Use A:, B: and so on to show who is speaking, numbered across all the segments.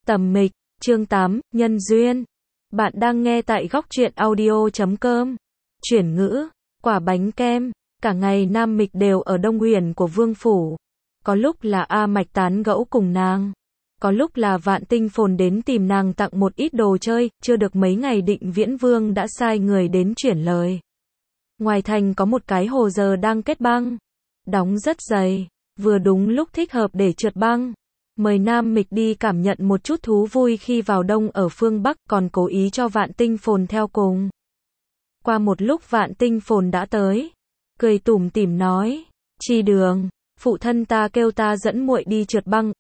A: Tầm Mịch, chương 8, Nhân duyên. Bạn đang nghe tại góc truyện audio.com. Chuyển ngữ, quả bánh kem. Cả ngày Nam Mịch đều ở Đông Huyền của Vương Phủ. Có lúc là A Mạch tán gẫu cùng nàng. Có lúc là Vạn Tinh Phồn đến tìm nàng tặng một ít đồ chơi, chưa được mấy ngày Định Viễn Vương đã sai người đến chuyển lời. Ngoài thành có một cái hồ giờ đang kết băng. Đóng rất dày, vừa đúng lúc thích hợp để trượt băng. Mời Nam Mịch đi cảm nhận một chút thú vui khi vào đông ở phương Bắc, còn cố ý cho Vạn Tinh Phồn theo cùng. Qua một lúc Vạn Tinh Phồn đã tới, cười tủm tỉm nói, Chi Đường, phụ thân ta kêu ta dẫn muội đi trượt băng.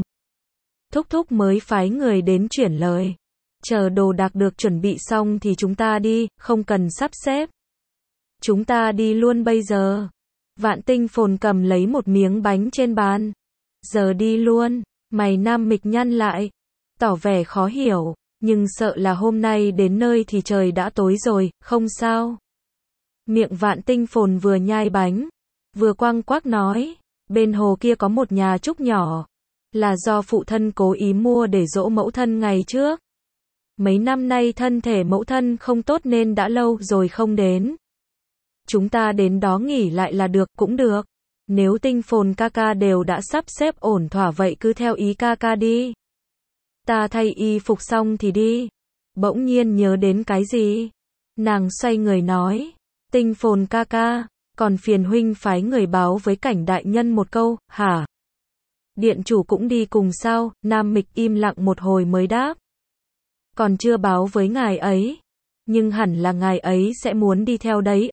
A: Thúc thúc mới phái người đến chuyển lời. Chờ đồ đạc được chuẩn bị xong thì chúng ta đi, không cần sắp xếp. Chúng ta đi luôn bây giờ. Vạn Tinh Phồn cầm lấy một miếng bánh trên bàn. Giờ đi luôn. Mày Nam Mịch nhăn lại, tỏ vẻ khó hiểu, nhưng sợ là hôm nay đến nơi thì trời đã tối rồi, không sao. Miệng Vạn Tinh Phồn vừa nhai bánh, vừa quăng quác nói, bên hồ kia có một nhà trúc nhỏ, là do phụ thân cố ý mua để dỗ mẫu thân ngày trước. Mấy năm nay thân thể mẫu thân không tốt nên đã lâu rồi không đến. Chúng ta đến đó nghỉ lại là được, cũng được. Nếu Tinh Phồn ca ca đều đã sắp xếp ổn thỏa vậy cứ theo ý ca ca đi. Ta thay y phục xong thì đi. Bỗng nhiên nhớ đến cái gì? Nàng xoay người nói, Tinh Phồn ca ca, còn phiền huynh phái người báo với Cảnh đại nhân một câu, hả? Điện chủ cũng đi cùng sao? Nam Mịch im lặng một hồi mới đáp. Còn chưa báo với ngài ấy. Nhưng hẳn là ngài ấy sẽ muốn đi theo đấy,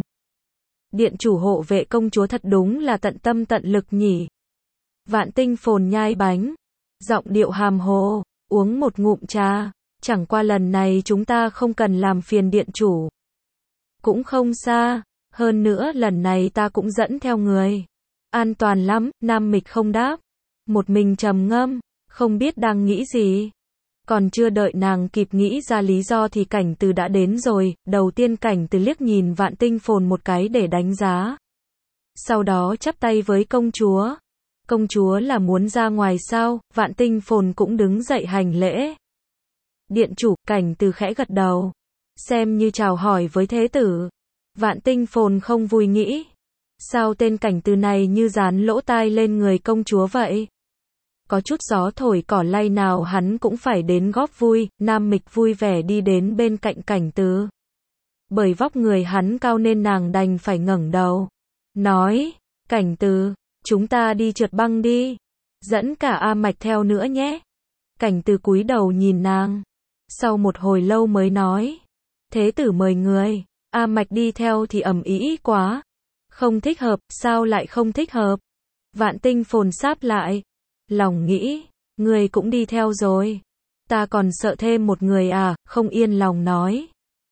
A: Điện chủ hộ vệ công chúa thật đúng là tận tâm tận lực nhỉ. Vạn Tinh Phồn nhai bánh, giọng điệu hàm hồ, uống một ngụm trà, chẳng qua lần này chúng ta không cần làm phiền điện chủ. Cũng không xa, hơn nữa lần này ta cũng dẫn theo người. An toàn lắm, Nam Mịch không đáp. Một mình trầm ngâm, không biết đang nghĩ gì. Còn chưa đợi nàng kịp nghĩ ra lý do thì Cảnh Từ đã đến rồi. Đầu tiên Cảnh Từ liếc nhìn Vạn Tinh Phồn một cái để đánh giá. Sau đó chắp tay với công chúa. Công chúa là muốn ra ngoài sao? Vạn Tinh Phồn cũng đứng dậy hành lễ. Điện chủ, Cảnh Từ khẽ gật đầu. Xem như chào hỏi với thế tử. Vạn Tinh Phồn không vui nghĩ. Sao tên Cảnh Từ này như dán lỗ tai lên người công chúa vậy? Có chút gió thổi cỏ lay nào hắn cũng phải đến góp vui. Nam Mịch vui vẻ đi đến bên cạnh Cảnh Từ. Bởi vóc người hắn cao nên nàng đành phải ngẩng đầu. Nói, Cảnh Từ, chúng ta đi trượt băng đi. Dẫn cả A Mạch theo nữa nhé. Cảnh Từ cúi đầu nhìn nàng. Sau một hồi lâu mới nói. Thế tử mời người. A Mạch đi theo thì ầm ĩ quá. Không thích hợp, sao lại không thích hợp? Vạn Tinh Phồn sáp lại. Lòng nghĩ, người cũng đi theo rồi. Ta còn sợ thêm một người à, không yên lòng nói.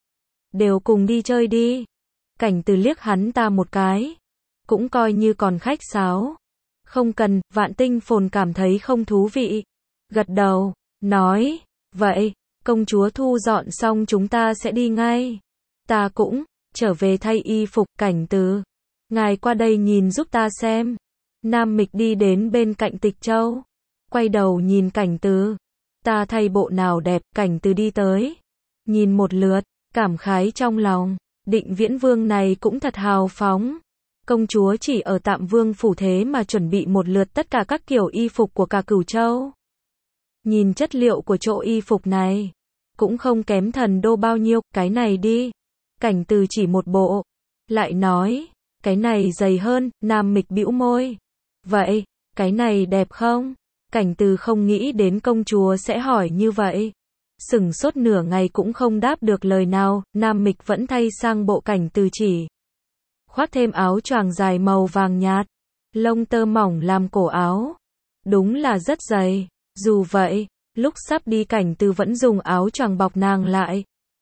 A: Đều cùng đi chơi đi. Cảnh Từ liếc hắn ta một cái. Cũng coi như còn khách sáo. Không cần, Vạn Tinh Phồn cảm thấy không thú vị. Gật đầu, nói, vậy, công chúa thu dọn xong chúng ta sẽ đi ngay. Ta cũng, trở về thay y phục. Cảnh Từ, ngài qua đây nhìn giúp ta xem. Nam Mịch đi đến bên cạnh Tịch Châu. Quay đầu nhìn Cảnh Từ. Ta thay bộ nào đẹp? Cảnh Từ đi tới. Nhìn một lượt, cảm khái trong lòng. Định Viễn Vương này cũng thật hào phóng. Công chúa chỉ ở Tạm Vương phủ thế mà chuẩn bị một lượt tất cả các kiểu y phục của cả Cửu Châu. Nhìn chất liệu của chỗ y phục này. Cũng không kém Thần Đô bao nhiêu. Cái này đi. Cảnh Từ chỉ một bộ. Lại nói. Cái này dày hơn. Nam Mịch bĩu môi. Vậy, cái này đẹp không? Cảnh Từ không nghĩ đến công chúa sẽ hỏi như vậy. Sửng sốt nửa ngày cũng không đáp được lời nào. Nam Mịch vẫn thay sang bộ Cảnh Từ chỉ. Khoác thêm áo choàng dài màu vàng nhạt. Lông tơ mỏng làm cổ áo. Đúng là rất dày. Dù vậy, lúc sắp đi Cảnh Từ vẫn dùng áo choàng bọc nàng lại.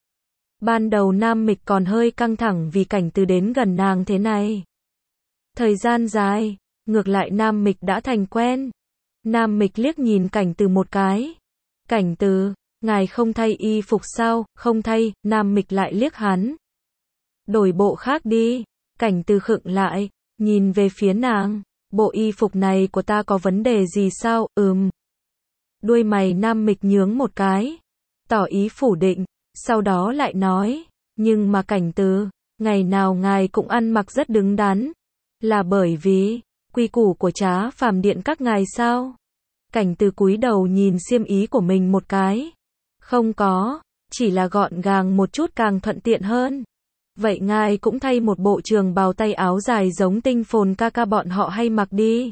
A: Ban đầu Nam Mịch còn hơi căng thẳng vì Cảnh Từ đến gần nàng thế này. Thời gian dài. Ngược lại Nam Mịch đã thành quen. Nam Mịch liếc nhìn Cảnh Từ một cái. Cảnh Từ, ngài không thay y phục sao? Không thay. Nam Mịch lại liếc hắn. Đổi bộ khác đi. Cảnh Từ khựng lại, nhìn về phía nàng. Bộ y phục này của ta có vấn đề gì sao? Đuôi mày Nam Mịch nhướng một cái, tỏ ý phủ định, sau đó lại nói, nhưng mà Cảnh Từ, ngày nào ngài cũng ăn mặc rất đứng đắn, là bởi vì quy củ của Trá Phàm Điện các ngài sao? Cảnh Từ cúi đầu nhìn xiêm ý của mình một cái, không có, chỉ là gọn gàng một chút càng thuận tiện hơn. Vậy ngài cũng thay một bộ trường bào tay áo dài giống Tinh Phồn ca ca bọn họ hay mặc đi.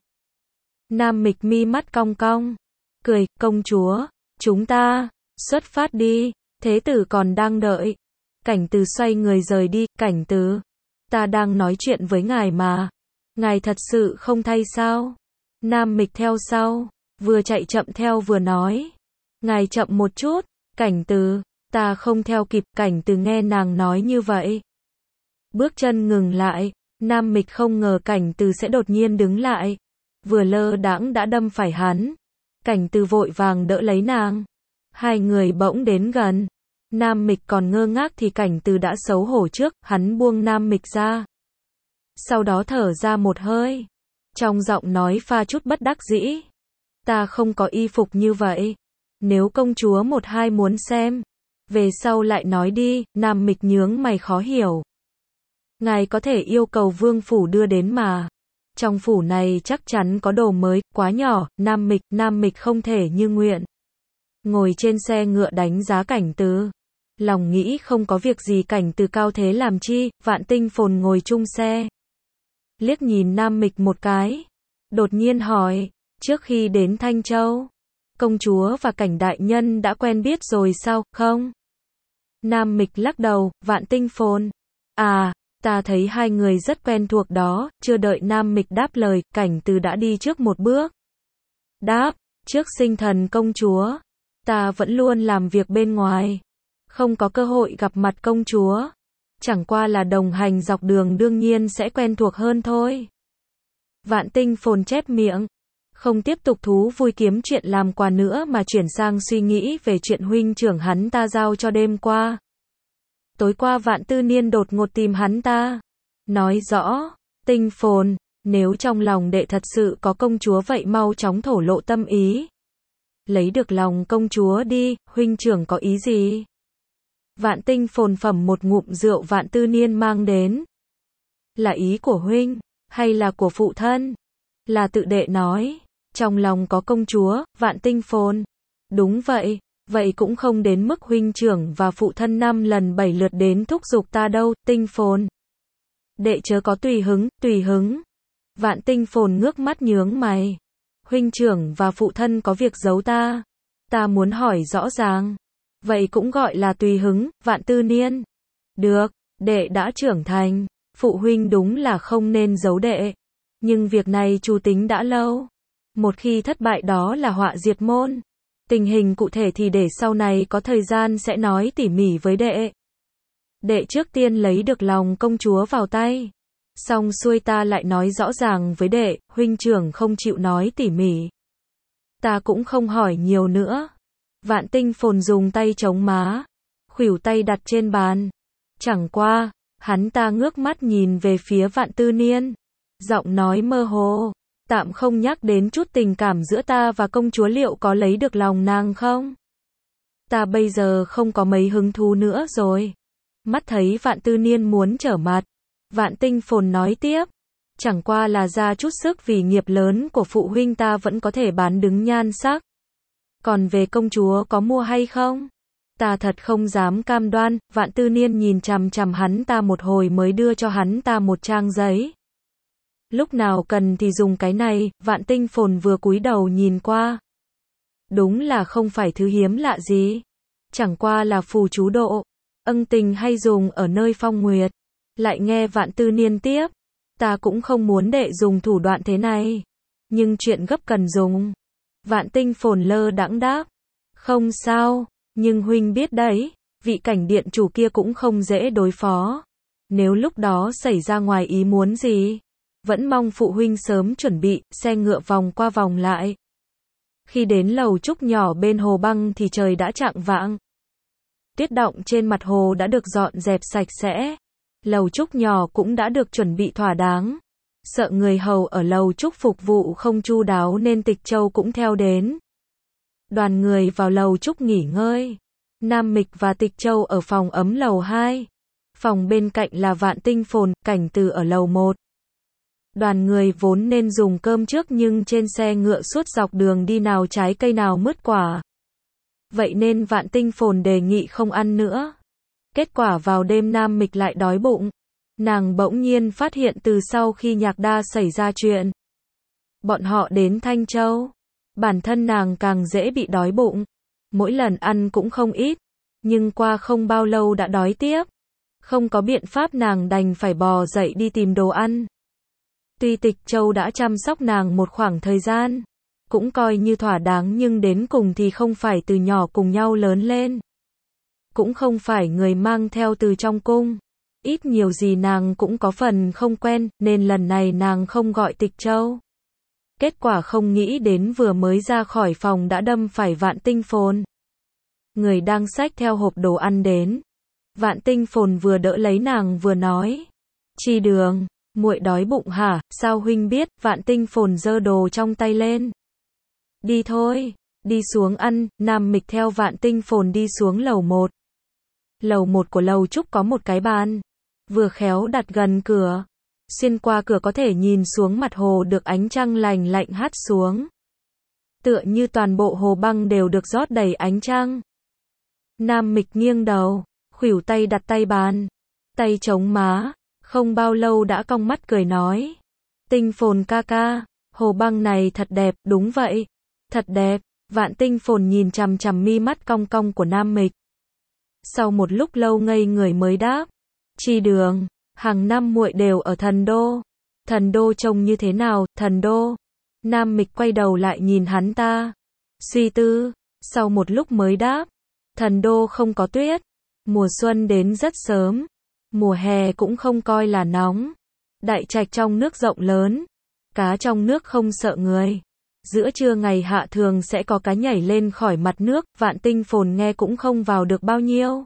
A: Nam Mịch mi mắt cong cong, cười, công chúa, chúng ta xuất phát đi, thế tử còn đang đợi. Cảnh Từ xoay người rời đi, Cảnh Từ, ta đang nói chuyện với ngài mà, ngài thật sự không thay sao? Nam Mịch theo sau, vừa chạy chậm theo vừa nói, ngài chậm một chút, Cảnh Từ, ta không theo kịp. Cảnh Từ nghe nàng nói như vậy, bước chân ngừng lại. Nam Mịch không ngờ Cảnh Từ sẽ đột nhiên đứng lại, vừa lơ đãng đã đâm phải hắn. Cảnh Từ vội vàng đỡ lấy nàng, hai người bỗng đến gần. Nam Mịch còn ngơ ngác thì Cảnh Từ đã xấu hổ trước, hắn buông Nam Mịch ra, sau đó thở ra một hơi, trong giọng nói pha chút bất đắc dĩ, ta không có y phục như vậy, nếu công chúa một hai muốn xem, về sau lại nói đi. Nam Mịch nhướng mày khó hiểu, ngài có thể yêu cầu vương phủ đưa đến mà, trong phủ này chắc chắn có đồ mới, quá nhỏ. Nam Mịch không thể như nguyện, ngồi trên xe ngựa đánh giá Cảnh Từ, lòng nghĩ không có việc gì Cảnh Từ cao thế làm chi. Vạn Tinh Phồn ngồi chung xe, liếc nhìn Nam Mịch một cái, đột nhiên hỏi, trước khi đến Thanh Châu, công chúa và Cảnh đại nhân đã quen biết rồi sao, không? Nam Mịch lắc đầu. Vạn Tinh Phồn, à, ta thấy hai người rất quen thuộc đó. Chưa đợi Nam Mịch đáp lời, Cảnh Từ đã đi trước một bước, đáp, trước sinh thần công chúa, ta vẫn luôn làm việc bên ngoài, không có cơ hội gặp mặt công chúa, chẳng qua là đồng hành dọc đường đương nhiên sẽ quen thuộc hơn thôi. Vạn Tinh Phồn chép miệng, không tiếp tục thú vui kiếm chuyện làm quà nữa mà chuyển sang suy nghĩ về chuyện huynh trưởng hắn ta giao cho đêm qua. Tối qua Vạn Tư Niên đột ngột tìm hắn ta, nói rõ, Tinh Phồn, nếu trong lòng đệ thật sự có công chúa vậy mau chóng thổ lộ tâm ý, lấy được lòng công chúa đi. Huynh trưởng có ý gì? Vạn Tinh Phồn phẩm một ngụm rượu Vạn Tư Niên mang đến, là ý của huynh, hay là của phụ thân? Là tự đệ nói, trong lòng có công chúa. Vạn Tinh Phồn, đúng vậy, vậy cũng không đến mức huynh trưởng và phụ thân 5 lần 7 lượt đến thúc giục ta đâu. Tinh Phồn, đệ chớ có tùy hứng, tùy hứng. Vạn Tinh Phồn ngước mắt nhướng mày, huynh trưởng và phụ thân có việc giấu ta, ta muốn hỏi rõ ràng, vậy cũng gọi là tùy hứng. Vạn Tư Niên, được, đệ đã trưởng thành, phụ huynh đúng là không nên giấu đệ, nhưng việc này chủ tính đã lâu, một khi thất bại đó là họa diệt môn. Tình hình cụ thể thì để sau này có thời gian sẽ nói tỉ mỉ với đệ. Đệ trước tiên lấy được lòng công chúa vào tay, xong xuôi ta lại nói rõ ràng với đệ. Huynh trưởng không chịu nói tỉ mỉ, ta cũng không hỏi nhiều nữa. Vạn Tinh Phồn dùng tay chống má, khuỷu tay đặt trên bàn, chẳng qua, hắn ta ngước mắt nhìn về phía Vạn Tư Niên, giọng nói mơ hồ, tạm không nhắc đến chút tình cảm giữa ta và công chúa liệu có lấy được lòng nàng không? Ta bây giờ không có mấy hứng thú nữa rồi. Mắt thấy Vạn Tư Niên muốn trở mặt, Vạn Tinh Phồn nói tiếp, chẳng qua là ra chút sức vì nghiệp lớn của phụ huynh ta vẫn có thể bán đứng nhan sắc. Còn về công chúa có mua hay không? Ta thật không dám cam đoan. Vạn Tư Niên nhìn chằm chằm hắn ta một hồi mới đưa cho hắn ta một trang giấy. Lúc nào cần thì dùng cái này. Vạn Tinh Phồn vừa cúi đầu nhìn qua, đúng là không phải thứ hiếm lạ gì, chẳng qua là phù chú độ, ân tình hay dùng ở nơi phong nguyệt. Lại nghe Vạn Tư Niên tiếp, ta cũng không muốn đệ dùng thủ đoạn thế này, nhưng chuyện gấp cần dùng. Vạn Tinh Phồn lơ đãng đáp, không sao, nhưng huynh biết đấy, vị Cảnh điện chủ kia cũng không dễ đối phó, nếu lúc đó xảy ra ngoài ý muốn gì, vẫn mong phụ huynh sớm chuẩn bị. Xe ngựa vòng qua vòng lại, khi đến lầu trúc nhỏ bên hồ băng thì trời đã chạng vạng, tuyết đọng trên mặt hồ đã được dọn dẹp sạch sẽ, lầu trúc nhỏ cũng đã được chuẩn bị thỏa đáng. Sợ người hầu ở lầu trúc phục vụ không chu đáo nên Tịch Châu cũng theo đến. Đoàn người vào lầu Trúc nghỉ ngơi. Nam Mịch và Tịch Châu ở phòng ấm lầu 2. Phòng bên cạnh là Vạn Tinh Phồn, Cảnh Từ ở lầu 1. Đoàn người vốn nên dùng cơm trước nhưng trên xe ngựa suốt dọc đường đi nào trái cây nào mứt quả. Vậy nên Vạn Tinh Phồn đề nghị không ăn nữa. Kết quả vào đêm Nam Mịch lại đói bụng. Nàng bỗng nhiên phát hiện từ sau khi Nhạc Đa xảy ra chuyện. Bọn họ đến Thanh Châu. Bản thân nàng càng dễ bị đói bụng. Mỗi lần ăn cũng không ít. Nhưng qua không bao lâu đã đói tiếp. Không có biện pháp nàng đành phải bò dậy đi tìm đồ ăn. Tuy Tịch Châu đã chăm sóc nàng một khoảng thời gian. Cũng coi như thỏa đáng nhưng đến cùng thì không phải từ nhỏ cùng nhau lớn lên. Cũng không phải người mang theo từ trong cung. Ít nhiều gì nàng cũng có phần không quen, nên lần này nàng không gọi Tịch Châu. Kết quả không nghĩ đến vừa mới ra khỏi phòng đã đâm phải Vạn Tinh Phồn. Người đang xách theo hộp đồ ăn đến. Vạn Tinh Phồn vừa đỡ lấy nàng vừa nói. Chi Đường, muội đói bụng hả? Sao huynh biết? Vạn Tinh Phồn giơ đồ trong tay lên. Đi thôi, đi xuống ăn. Nam Mịch theo Vạn Tinh Phồn đi xuống lầu 1. Lầu 1 của lầu Trúc có một cái bàn. Vừa khéo đặt gần cửa. Xuyên qua cửa có thể nhìn xuống mặt hồ được ánh trăng lành lạnh hắt xuống. Tựa như toàn bộ hồ băng đều được rót đầy ánh trăng. Nam Mịch nghiêng đầu, khuỷu tay đặt tay bàn. Tay chống má, không bao lâu đã cong mắt cười nói. Tinh Phồn ca ca, hồ băng này thật đẹp, đúng vậy. Thật đẹp. Vạn Tinh Phồn nhìn chằm chằm mi mắt cong cong của Nam Mịch. Sau một lúc lâu ngây người mới đáp. Chi Đường, hàng năm muội đều ở Thần Đô. Thần Đô trông như thế nào? Thần Đô. Nam Mịch quay đầu lại nhìn hắn ta. Suy tư, sau một lúc mới đáp. Thần Đô không có tuyết. Mùa xuân đến rất sớm. Mùa hè cũng không coi là nóng. Đại trạch trong nước rộng lớn. Cá trong nước không sợ người. Giữa trưa ngày hạ thường sẽ có cá nhảy lên khỏi mặt nước. Vạn Tinh Phồn nghe cũng không vào được bao nhiêu.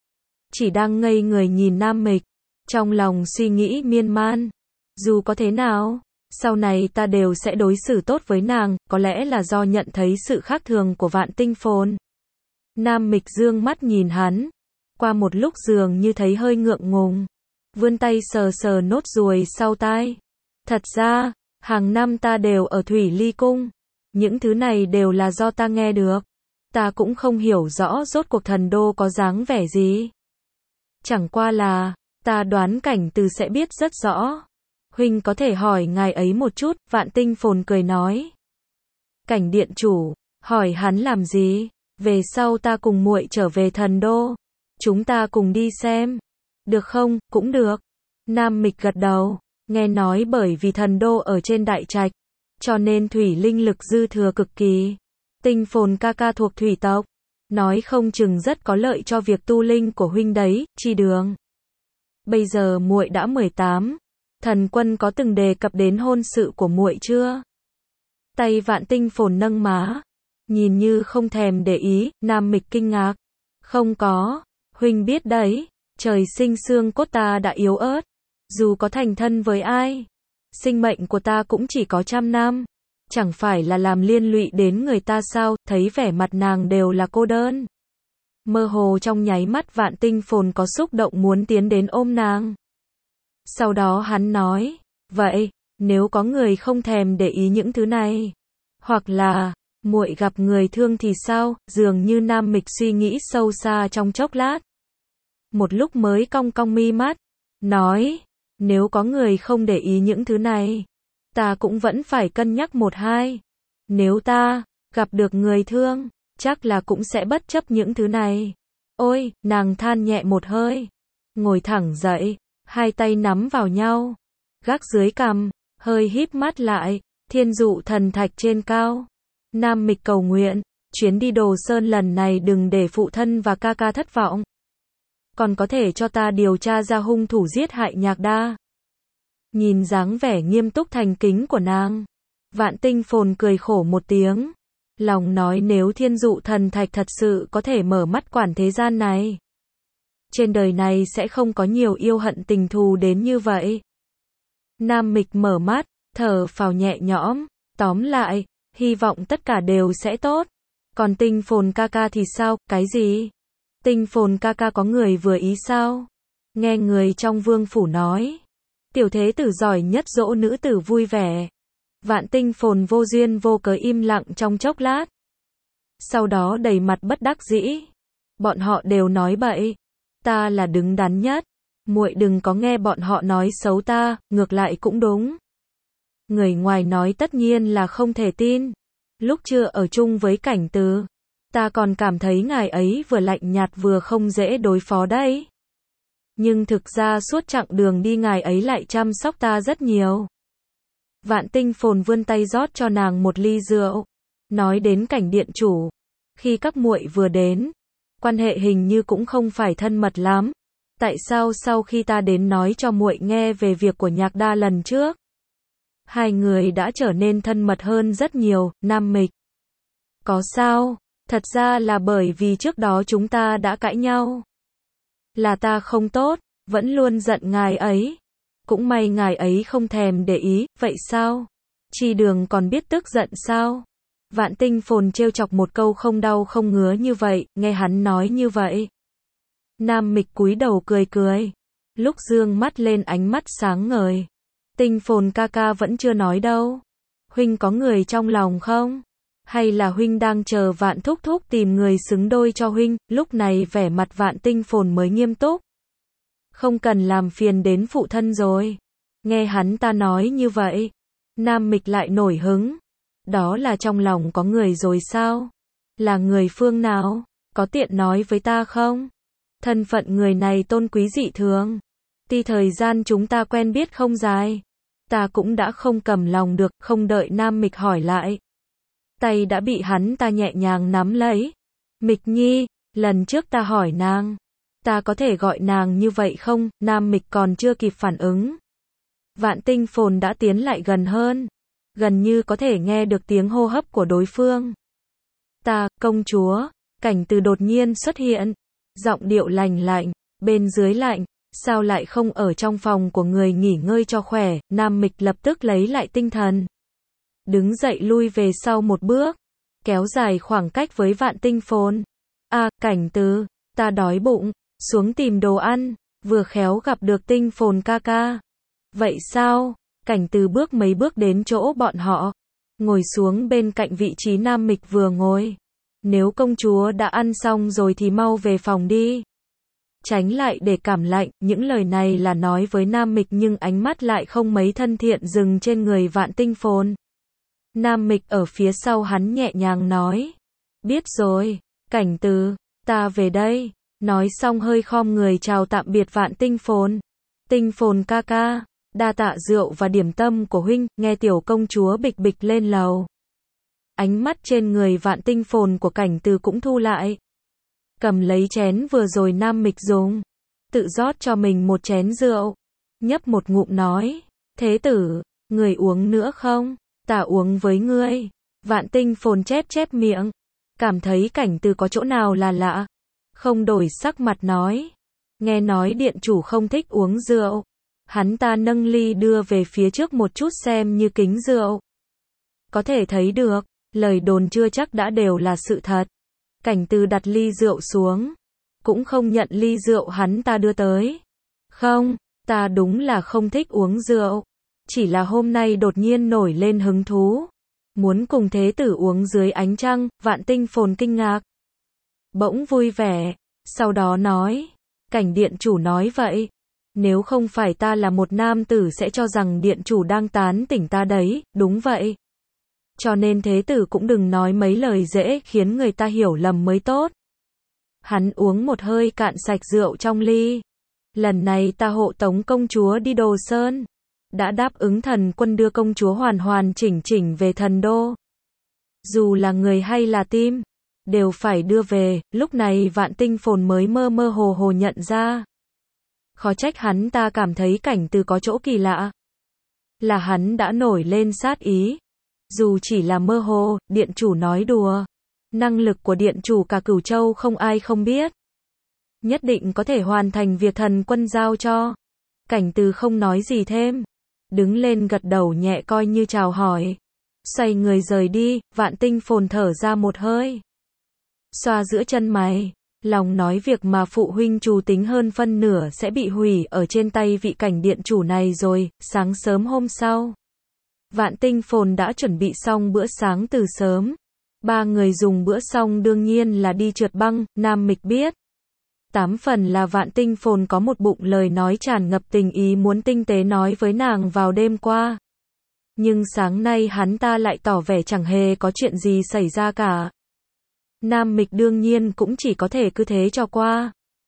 A: Chỉ đang ngây người nhìn Nam Mịch. Trong lòng suy nghĩ miên man. Dù có thế nào, sau này ta đều sẽ đối xử tốt với nàng. Có lẽ là do nhận thấy sự khác thường của Vạn Tinh Phồn. Nam Mịch dương mắt nhìn hắn. Qua một lúc dường như thấy hơi ngượng ngùng. Vươn tay sờ sờ nốt ruồi sau tai. Thật ra, hàng năm ta đều ở Thủy Ly Cung. Những thứ này đều là do ta nghe được. Ta cũng không hiểu rõ rốt cuộc Thần Đô có dáng vẻ gì. Chẳng qua là, ta đoán Cảnh Từ sẽ biết rất rõ. Huynh có thể hỏi ngài ấy một chút. Vạn Tinh Phồn cười nói. Cảnh điện chủ, hỏi hắn làm gì? Về sau ta cùng muội trở về Thần Đô. Chúng ta cùng đi xem. Được không? Cũng được. Nam Mịch gật đầu. Nghe nói bởi vì Thần Đô ở trên đại trạch, cho nên thủy linh lực dư thừa cực kỳ. Tinh Phồn ca ca thuộc thủy tộc. Nói không chừng rất có lợi cho việc tu linh của huynh đấy. Chi Đường. Bây giờ muội đã 18. Thần Quân có từng đề cập đến hôn sự của muội chưa? Tay Vạn Tinh Phồn nâng má. Nhìn như không thèm để ý. Nam Mịch kinh ngạc. Không có. Huynh biết đấy. Trời sinh xương cốt ta đã yếu ớt. Dù có thành thân với ai, sinh mệnh của ta cũng chỉ có 100 năm. Chẳng phải là làm liên lụy đến người ta sao? Thấy vẻ mặt nàng đều là cô đơn. Mơ hồ trong nháy mắt Vạn Tinh Phồn có xúc động muốn tiến đến ôm nàng. Sau đó hắn nói, vậy, nếu có người không thèm để ý những thứ này, hoặc là, muội gặp người thương thì sao? Dường như Nam Mịch suy nghĩ sâu xa trong chốc lát. Một lúc mới cong cong mi mắt, nói, nếu có người không để ý những thứ này, ta cũng vẫn phải cân nhắc một hai. Nếu ta gặp được người thương, chắc là cũng sẽ bất chấp những thứ này. Ôi, nàng than nhẹ một hơi, ngồi thẳng dậy, hai tay nắm vào nhau, gác dưới cằm, hơi híp mắt lại, thiên dụ thần thạch trên cao. Nam Mịch cầu nguyện, chuyến đi Đồ Sơn lần này đừng để phụ thân và ca ca thất vọng. Còn có thể cho ta điều tra ra hung thủ giết hại Nhạc Đa. Nhìn dáng vẻ nghiêm túc thành kính của nàng, Vạn Tinh Phồn cười khổ một tiếng. Lòng nói nếu thiên dụ thần thạch thật sự có thể mở mắt quản thế gian này, trên đời này sẽ không có nhiều yêu hận tình thù đến như vậy. Nam Mịch mở mắt, thở phào nhẹ nhõm, tóm lại, hy vọng tất cả đều sẽ tốt. Còn Tinh Phồn ca ca thì sao, cái gì? Tinh Phồn ca ca có người vừa ý sao? Nghe người trong vương phủ nói. Tiểu thế tử giỏi nhất dỗ nữ tử vui vẻ. Vạn Tinh Phồn vô duyên vô cớ im lặng trong chốc lát. Sau đó đầy mặt bất đắc dĩ. Bọn họ đều nói bậy. Ta là đứng đắn nhất. Muội đừng có nghe bọn họ nói xấu ta, ngược lại cũng đúng. Người ngoài nói tất nhiên là không thể tin. Lúc chưa ở chung với Cảnh Từ, ta còn cảm thấy ngài ấy vừa lạnh nhạt vừa không dễ đối phó đấy. Nhưng thực ra suốt chặng đường đi ngài ấy lại chăm sóc ta rất nhiều. Vạn Tinh Phồn vươn tay rót cho nàng một ly rượu. Nói đến Cảnh điện chủ. Khi các muội vừa đến, quan hệ hình như cũng không phải thân mật lắm. Tại sao sau khi ta đến nói cho muội nghe về việc của Nhạc Đa lần trước, hai người đã trở nên thân mật hơn rất nhiều, Nam Mịch? Có sao? Thật ra là bởi vì trước đó chúng ta đã cãi nhau. Là ta không tốt, vẫn luôn giận ngài ấy. Cũng may ngài ấy không thèm để ý, vậy sao? Chi Đường còn biết tức giận sao? Vạn Tinh Phồn trêu chọc một câu không đau không ngứa như vậy, nghe hắn nói như vậy. Nam Mịch cúi đầu cười cười. Lúc dương mắt lên ánh mắt sáng ngời. Tinh Phồn ca ca vẫn chưa nói đâu. Huynh có người trong lòng không? Hay là huynh đang chờ Vạn thúc thúc tìm người xứng đôi cho huynh? Lúc này vẻ mặt Vạn Tinh Phồn mới nghiêm túc. Không cần làm phiền đến phụ thân rồi. Nghe hắn ta nói như vậy, Nam Mịch lại nổi hứng. Đó là trong lòng có người rồi sao? Là người phương nào? Có tiện nói với ta không? Thân phận người này tôn quý dị thường. Tuy thời gian chúng ta quen biết không dài, ta cũng đã không cầm lòng được, không đợi Nam Mịch hỏi lại. Tay đã bị hắn ta nhẹ nhàng nắm lấy. Mịch Nhi, lần trước ta hỏi nàng, ta có thể gọi nàng như vậy không? Nam Mịch còn chưa kịp phản ứng. Vạn Tinh Phồn đã tiến lại gần hơn. Gần như có thể nghe được tiếng hô hấp của đối phương. Ta, công chúa. Cảnh Từ đột nhiên xuất hiện. Giọng điệu lành lạnh, bên dưới lạnh. Sao lại không ở trong phòng của người nghỉ ngơi cho khỏe? Nam Mịch lập tức lấy lại tinh thần. Đứng dậy lui về sau một bước. Kéo dài khoảng cách với Vạn Tinh Phồn. Cảnh Từ, ta đói bụng. Xuống tìm đồ ăn. Vừa khéo gặp được Tinh Phồn ca ca. Vậy sao? Cảnh Từ bước mấy bước đến chỗ bọn họ. Ngồi xuống bên cạnh vị trí Nam Mịch vừa ngồi. Nếu công chúa đã ăn xong rồi thì mau về phòng đi. Tránh lại để cảm lạnh. Những lời này là nói với Nam Mịch nhưng ánh mắt lại không mấy thân thiện dừng trên người Vạn Tinh Phồn. Nam Mịch ở phía sau hắn nhẹ nhàng nói. Biết rồi, Cảnh Từ, ta về đây. Nói xong hơi khom người chào tạm biệt Vạn Tinh Phồn. Tinh Phồn ca ca, đa tạ rượu và điểm tâm của huynh. Nghe tiểu công chúa bịch bịch lên lầu. Ánh mắt trên người Vạn Tinh Phồn của Cảnh Từ cũng thu lại. Cầm lấy chén vừa rồi Nam Mịch dùng. Tự rót cho mình một chén rượu. Nhấp một ngụm nói. Thế tử, người uống nữa không? Ta uống với ngươi. Vạn Tinh Phồn chép chép miệng. Cảm thấy Cảnh Từ có chỗ nào là lạ. Không đổi sắc mặt nói. Nghe nói điện chủ không thích uống rượu. Hắn ta nâng ly đưa về phía trước một chút xem như kính rượu. Có thể thấy được, lời đồn chưa chắc đã đều là sự thật. Cảnh Từ đặt ly rượu xuống. Cũng không nhận ly rượu hắn ta đưa tới. Không, ta đúng là không thích uống rượu. Chỉ là hôm nay đột nhiên nổi lên hứng thú. Muốn cùng thế tử uống dưới ánh trăng. Vạn Tinh Phồn kinh ngạc. Bỗng vui vẻ. Sau đó nói. Cảnh điện chủ nói vậy. Nếu không phải ta là một nam tử sẽ cho rằng điện chủ đang tán tỉnh ta đấy. Đúng vậy. Cho nên thế tử cũng đừng nói mấy lời dễ khiến người ta hiểu lầm mới tốt. Hắn uống một hơi cạn sạch rượu trong ly. Lần này ta hộ tống công chúa đi Đồ Sơn. Đã đáp ứng thần quân đưa công chúa hoàn hoàn chỉnh chỉnh về thần đô. Dù là người hay là tim, đều phải đưa về. Lúc này Vạn Tinh Phồn mới mơ mơ hồ hồ nhận ra. Khó trách hắn ta cảm thấy Cảnh Từ có chỗ kỳ lạ. Là hắn đã nổi lên sát ý. Dù chỉ là mơ hồ, điện chủ nói đùa. Năng lực của điện chủ cả Cửu Châu không ai không biết. Nhất định có thể hoàn thành việc thần quân giao cho. Cảnh Từ không nói gì thêm. Đứng lên gật đầu nhẹ coi như chào hỏi. Xoay người rời đi, Vạn Tinh Phồn thở ra một hơi. xoa giữa chân mày. Lòng nói việc mà phụ huynh Trù tính hơn phân nửa sẽ bị hủy ở trên tay vị cảnh điện chủ này rồi. Sáng sớm hôm sau, Vạn Tinh Phồn đã chuẩn bị xong bữa sáng từ sớm. Ba người dùng bữa xong đương nhiên là đi trượt băng. Nam Mịch biết 8 phần là Vạn Tinh Phồn có một bụng lời nói tràn ngập tình ý muốn tinh tế nói với nàng vào đêm qua. Nhưng sáng nay hắn ta lại tỏ vẻ chẳng hề có chuyện gì xảy ra cả. Nam Mịch đương nhiên cũng chỉ có thể cứ thế cho qua.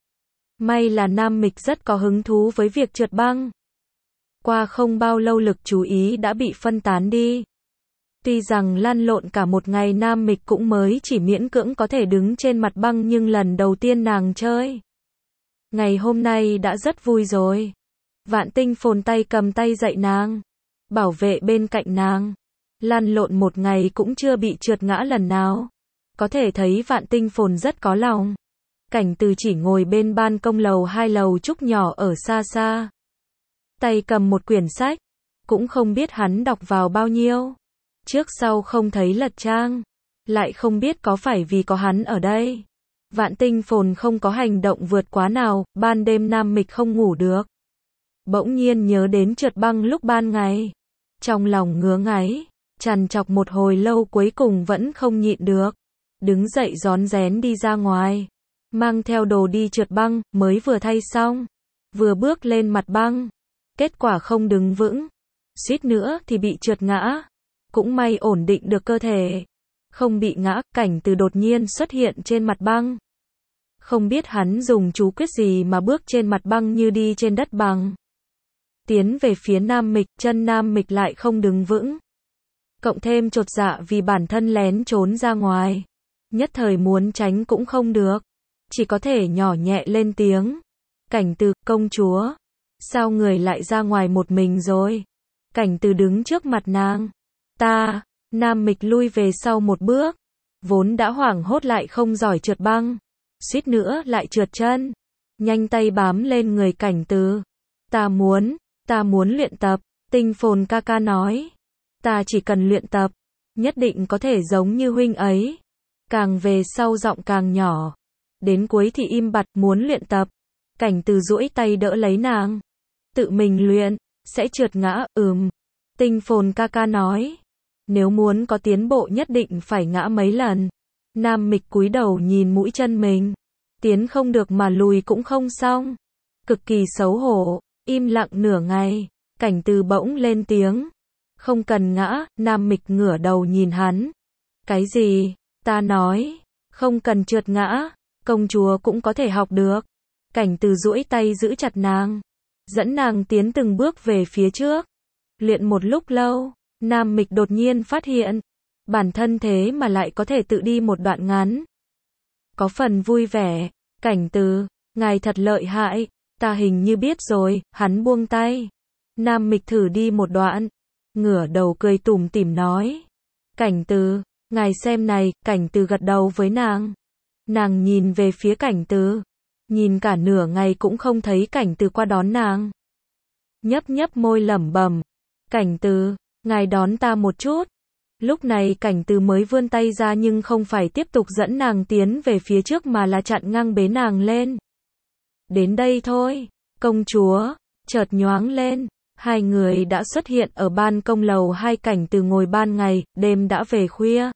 A: May là Nam Mịch rất có hứng thú với việc trượt băng. Qua không bao lâu lực chú ý đã bị phân tán đi. Tuy rằng lăn lộn cả một ngày Nam Mịch cũng mới chỉ miễn cưỡng có thể đứng trên mặt băng nhưng lần đầu tiên nàng chơi. Ngày hôm nay đã rất vui rồi. Vạn Tinh Phồn tay cầm tay dạy nàng. Bảo vệ bên cạnh nàng. Lăn lộn một ngày cũng chưa bị trượt ngã lần nào. Có thể thấy Vạn Tinh Phồn rất có lòng. Cảnh Từ chỉ ngồi bên ban công lầu 2 lầu trúc nhỏ ở xa xa. Tay cầm một quyển sách. Cũng không biết hắn đọc vào bao nhiêu. Trước sau không thấy lật trang. Lại không biết có phải vì có hắn ở đây. Vạn Tinh Phồn không có hành động vượt quá nào. Ban đêm Nam Mịch không ngủ được. Bỗng nhiên nhớ đến trượt băng lúc ban ngày. Trong lòng ngứa ngáy. Trằn trọc một hồi lâu cuối cùng vẫn không nhịn được. Đứng dậy rón rén đi ra ngoài. Mang theo đồ đi trượt băng. Mới vừa thay xong. Vừa bước lên mặt băng. Kết quả không đứng vững. Suýt nữa thì bị trượt ngã. Cũng may ổn định được cơ thể. Không bị ngã. Cảnh Từ đột nhiên xuất hiện trên mặt băng. Không biết hắn dùng chú quyết gì mà bước trên mặt băng như đi trên đất bằng. Tiến về phía Nam Mịch, chân Nam Mịch lại không đứng vững. Cộng thêm chột dạ vì bản thân lén trốn ra ngoài. Nhất thời muốn tránh cũng không được. Chỉ có thể nhỏ nhẹ lên tiếng. Cảnh Từ, công chúa. Sao người lại ra ngoài một mình rồi? Cảnh Từ đứng trước mặt nàng. Ta, Nam Mịch lui về sau một bước. Vốn đã hoảng hốt lại không giỏi trượt băng. Suýt nữa lại trượt chân. Nhanh tay bám lên người Cảnh Từ. Ta muốn luyện tập. Tinh Phồn ca ca nói. Ta chỉ cần luyện tập. Nhất định có thể giống như huynh ấy. Càng về sau giọng càng nhỏ. Đến cuối thì im bặt muốn luyện tập. Cảnh Từ duỗi tay đỡ lấy nàng. Tự mình luyện. Sẽ trượt ngã, Tinh Phồn ca ca nói. Nếu muốn có tiến bộ nhất định phải ngã mấy lần. Nam Mịch cúi đầu nhìn mũi chân mình. Tiến không được mà lùi cũng không xong. Cực kỳ xấu hổ. Im lặng nửa ngày. Cảnh Từ bỗng lên tiếng. Không cần ngã. Nam Mịch ngửa đầu nhìn hắn. Cái gì? Ta nói. Không cần trượt ngã. Công chúa cũng có thể học được. Cảnh Từ duỗi tay giữ chặt nàng. Dẫn nàng tiến từng bước về phía trước. Luyện một lúc lâu. Nam Mịch đột nhiên phát hiện. Bản thân thế mà lại có thể tự đi một đoạn ngắn. Có phần vui vẻ. Cảnh Từ, ngài thật lợi hại. Ta hình như biết rồi. Hắn buông tay. Nam Mịch thử đi một đoạn. Ngửa đầu cười tủm tỉm nói. Cảnh Từ, ngài xem này. Cảnh Từ gật đầu với nàng. Nàng nhìn về phía Cảnh Từ. Nhìn cả nửa ngày cũng không thấy Cảnh Từ qua đón nàng. Nhấp nhấp môi lẩm bẩm. Cảnh Từ, ngài đón ta một chút. Lúc này Cảnh Từ mới vươn tay ra nhưng không phải tiếp tục dẫn nàng tiến về phía trước mà là chặn ngang bế nàng lên. Đến đây thôi, công chúa. Chợt nhoáng lên. Hai người đã xuất hiện ở ban công lầu 2. Cảnh Từ ngồi ban ngày, đêm đã về khuya.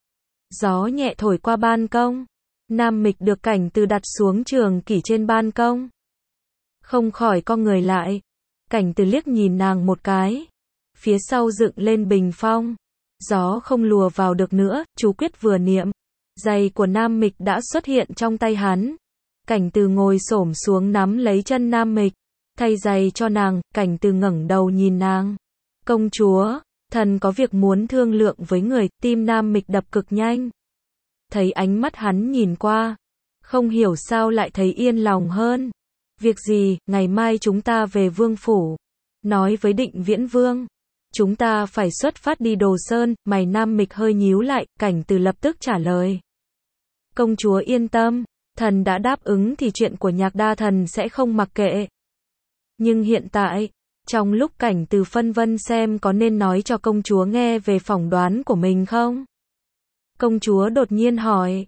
A: Gió nhẹ thổi qua ban công. Nam Mịch được Cảnh Từ đặt xuống trường kỷ trên ban công. Không khỏi co người lại. Cảnh Từ liếc nhìn nàng một cái. Phía sau dựng lên bình phong. Gió không lùa vào được nữa, chú quyết vừa niệm. Giày của Nam Mịch đã xuất hiện trong tay hắn. Cảnh Từ ngồi xổm xuống nắm lấy chân Nam Mịch. Thay giày cho nàng. Cảnh Từ ngẩng đầu nhìn nàng. Công chúa, thần có việc muốn thương lượng với người. Tim Nam Mịch đập cực nhanh. Thấy ánh mắt hắn nhìn qua. Không hiểu sao lại thấy yên lòng hơn. Việc gì? Ngày mai chúng ta về Vương phủ. Nói với Định Viễn Vương. Chúng ta phải xuất phát đi Đồ Sơn. Mày Nam Mịch hơi nhíu lại. Cảnh Từ lập tức trả lời. Công chúa yên tâm. Thần đã đáp ứng thì chuyện của Nhạc Đa Thần sẽ không mặc kệ. Nhưng hiện tại, trong lúc Cảnh Từ phân vân xem có nên nói cho công chúa nghe về phỏng đoán của mình không? Công chúa đột nhiên hỏi.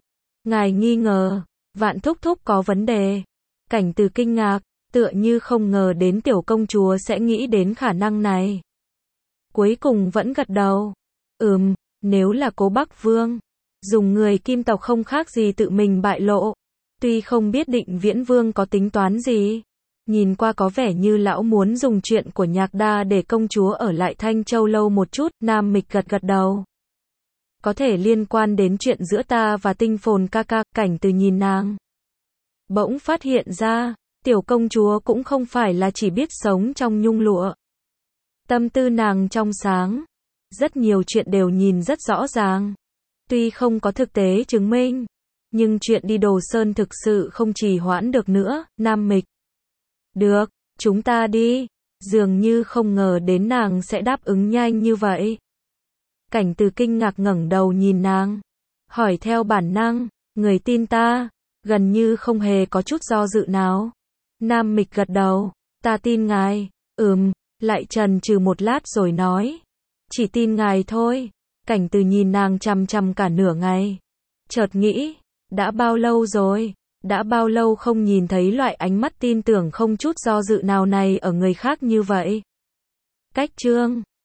A: Ngài nghi ngờ, Vạn thúc thúc có vấn đề. Cảnh Từ kinh ngạc, tựa như không ngờ đến tiểu công chúa sẽ nghĩ đến khả năng này. Cuối cùng vẫn gật đầu. Nếu là Cố Bắc Vương, dùng người Kim tộc không khác gì tự mình bại lộ. Tuy không biết Định Viễn Vương có tính toán gì, nhìn qua có vẻ như lão muốn dùng chuyện của Nhạc Đa để công chúa ở lại Thanh Châu lâu một chút, Nam Mịch gật gật đầu. Có thể liên quan đến chuyện giữa ta và Tinh Phồn ca ca, Cảnh Từ nhìn nàng. Bỗng phát hiện ra, tiểu công chúa cũng không phải là chỉ biết sống trong nhung lụa. Tâm tư nàng trong sáng, rất nhiều chuyện đều nhìn rất rõ ràng. Tuy không có thực tế chứng minh, nhưng chuyện đi Đồ Sơn thực sự không trì hoãn được nữa, Nam Mịch. Được, chúng ta đi. Dường như không ngờ đến nàng sẽ đáp ứng nhanh như vậy. Cảnh Từ kinh ngạc ngẩng đầu nhìn nàng, hỏi theo bản năng, người tin ta? Gần như không hề có chút do dự nào. Nam Mịch gật đầu, ta tin ngài. Lại chần chừ một lát rồi nói, chỉ tin ngài thôi. Cảnh Từ nhìn nàng chằm chằm cả nửa ngày, chợt nghĩ, đã bao lâu rồi, đã bao lâu không nhìn thấy loại ánh mắt tin tưởng không chút do dự nào này ở người khác như vậy. Cách chương